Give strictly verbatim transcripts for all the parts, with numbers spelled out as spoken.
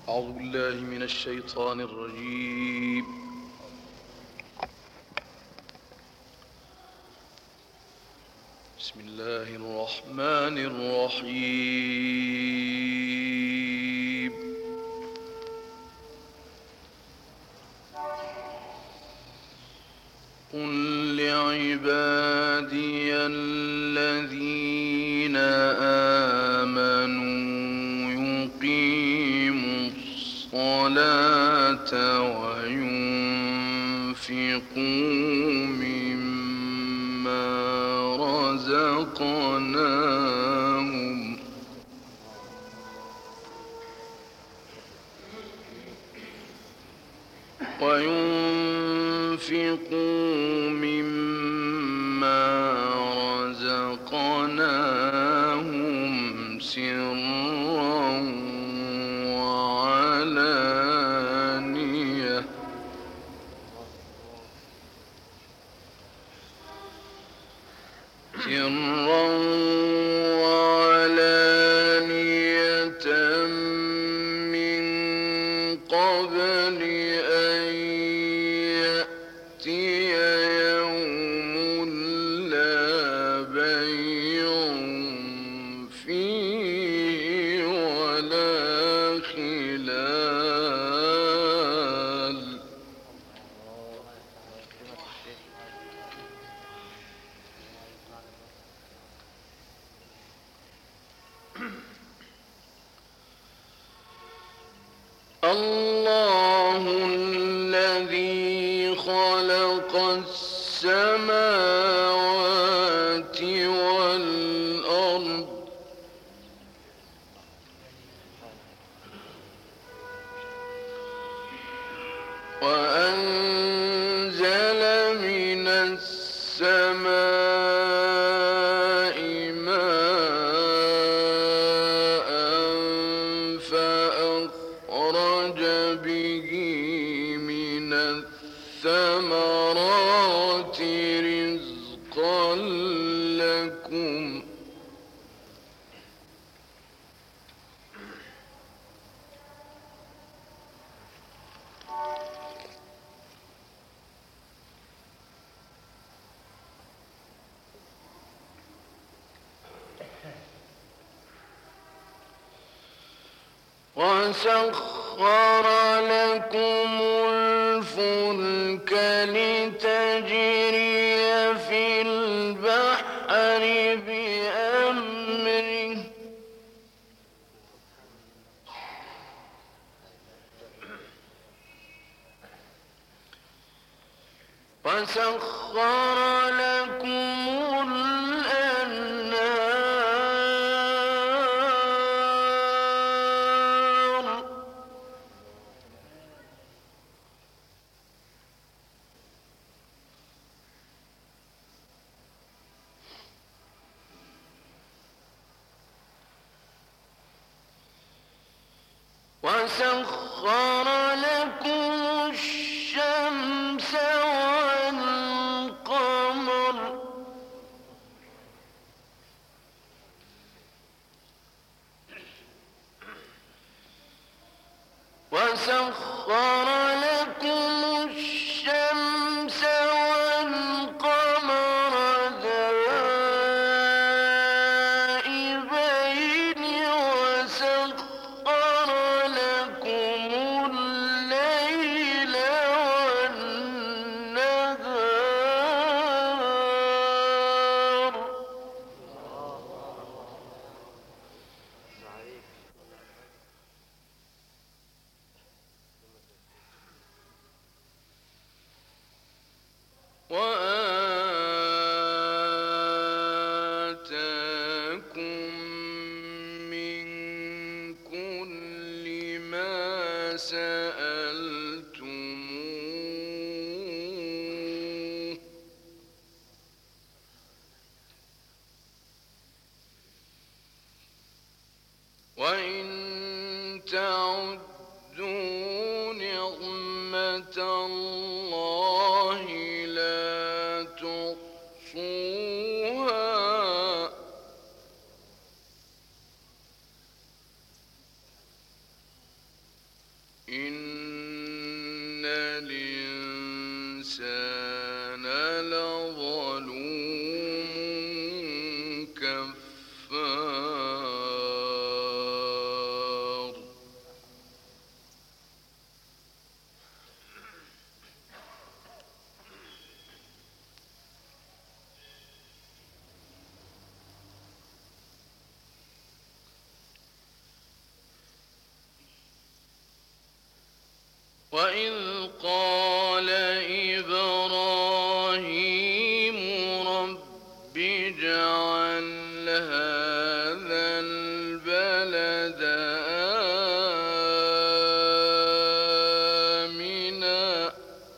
أعوذ بالله من الشيطان الرجيم. بسم الله الرحمن الرحيم. قل لعبادي الذين آمنوا يقيموا الصلاة وينفقوا مما رزقناهم وينفقوا مما رزقناهم سرا وعلانية سرا وعلانية من قبل أن يأتي يوم لا بيع فيه ولا خلال الله الذي خلق السماوات والأرض وأنزل من السماء ماء فأخرج به من الثمرات رزقا لكم وسخر لكم الفلك لتجري في البحر بأمره وسخر لكم وسخر لكم الشمس والقمر وسخر لكم الشمس والقمر دائبين وسخر لكم الليل والنهار وآتاكم من كل ما سألتموه وإن تعدوا نعمة الله لا تحصوها الإنسان لظلوم كفار وإذ قال إبراهيم رب اجعل هذا البلد آمنا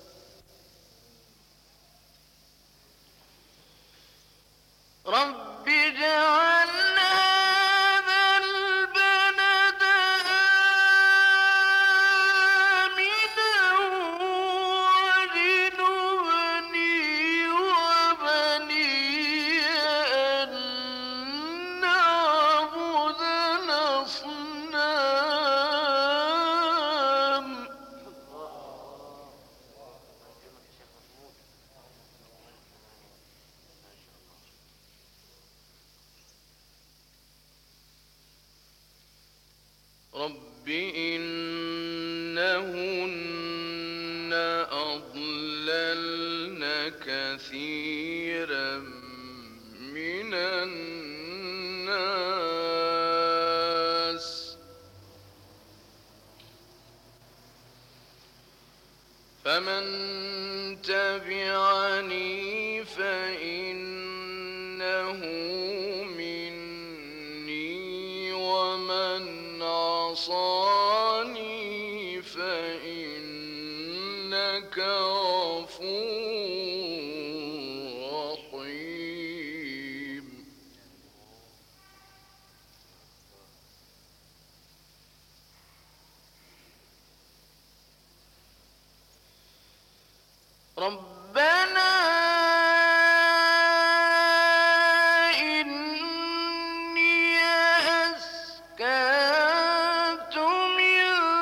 رب اجعل هذا البلد آمنا واجنبني وبني أن نعبد الأصنام رب إنهن أضللن كثيرا من الناس فمن تبعني فإنه مني ومن عصاني فإنك غفور رحيم ربنا إني أسكنت من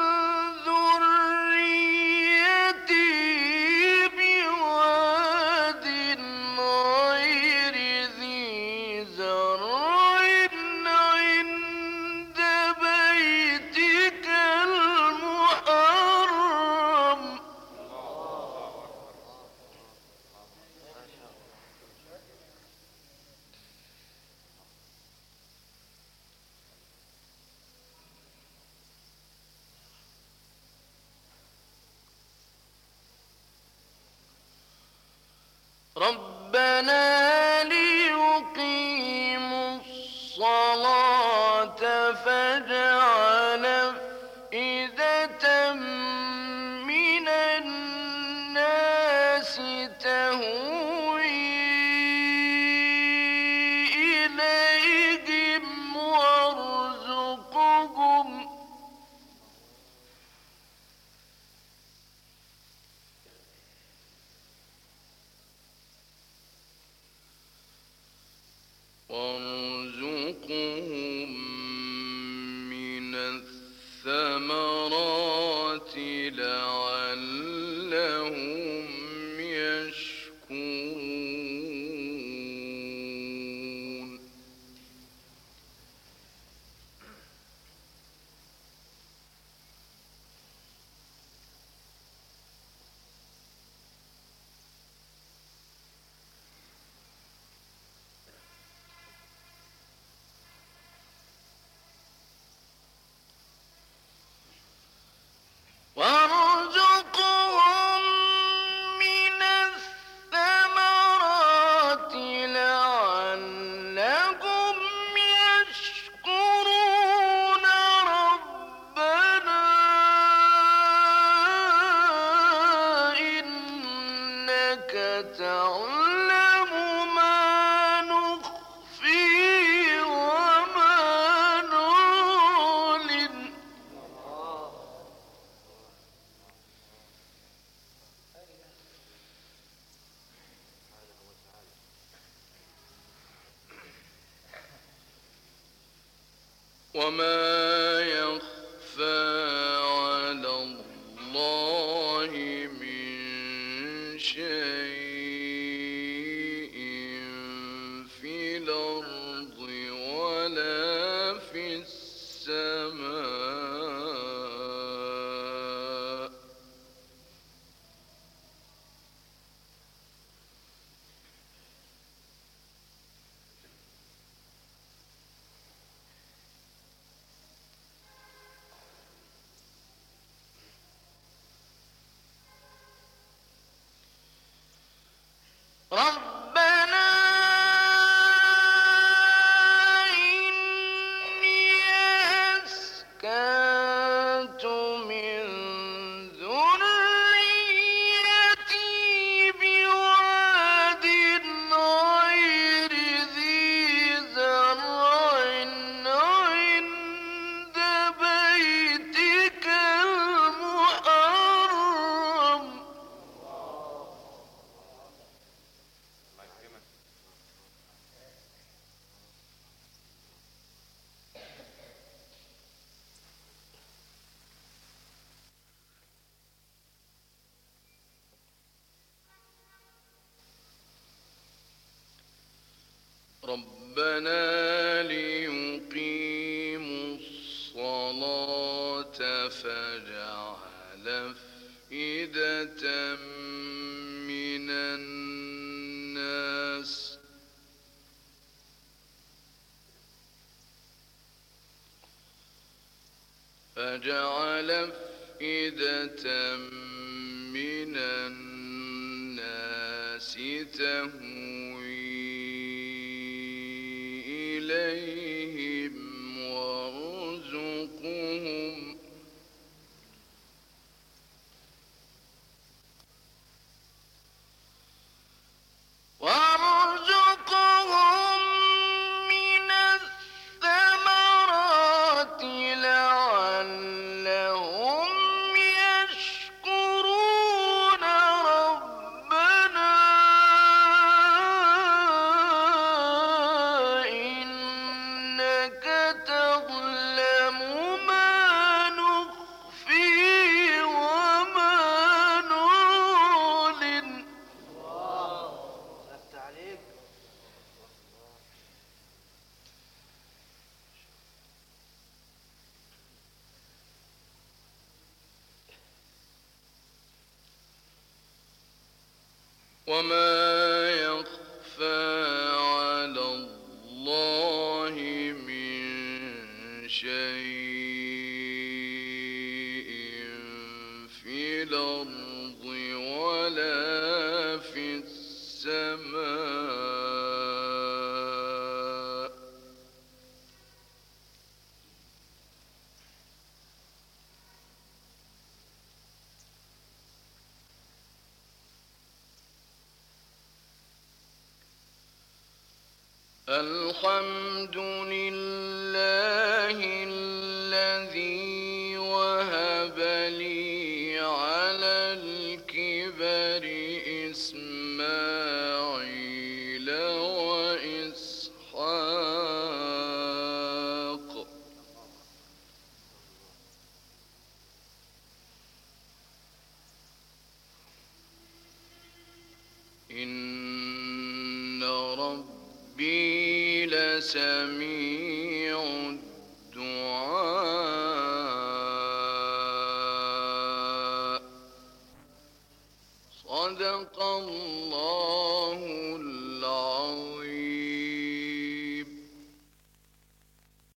ذريتي بواد غير ذي زرع عند بيتك المحرم ربنا ليقيموا الصلاة فاجعل أفئدة من الناس تهوي إليهم وارزقهم وارزقهم من الثمرات لعلهم يشكرون وارزقهم من الثمرات لعلهم يشكرون ربنا إنك تعلم ما نخفي وما نعلن وما يخفى على الله من ربنا ليقيموا الصلاة فاجعل أفئدة من الناس فاجعل أفئدة من الناس تهوي إليهم وارزقهم وارزقهم من الثمرات لعلهم يشكرون ربنا إنك تعلم ما نخفي وما نعلن وما يخفى على الله من شيء في الأرض ولا في السماء الحمد لله الذي وهب لي على الكبر إسماعيل وإسحاق إن ربي لسميع الدعاء صدق الله العظيم.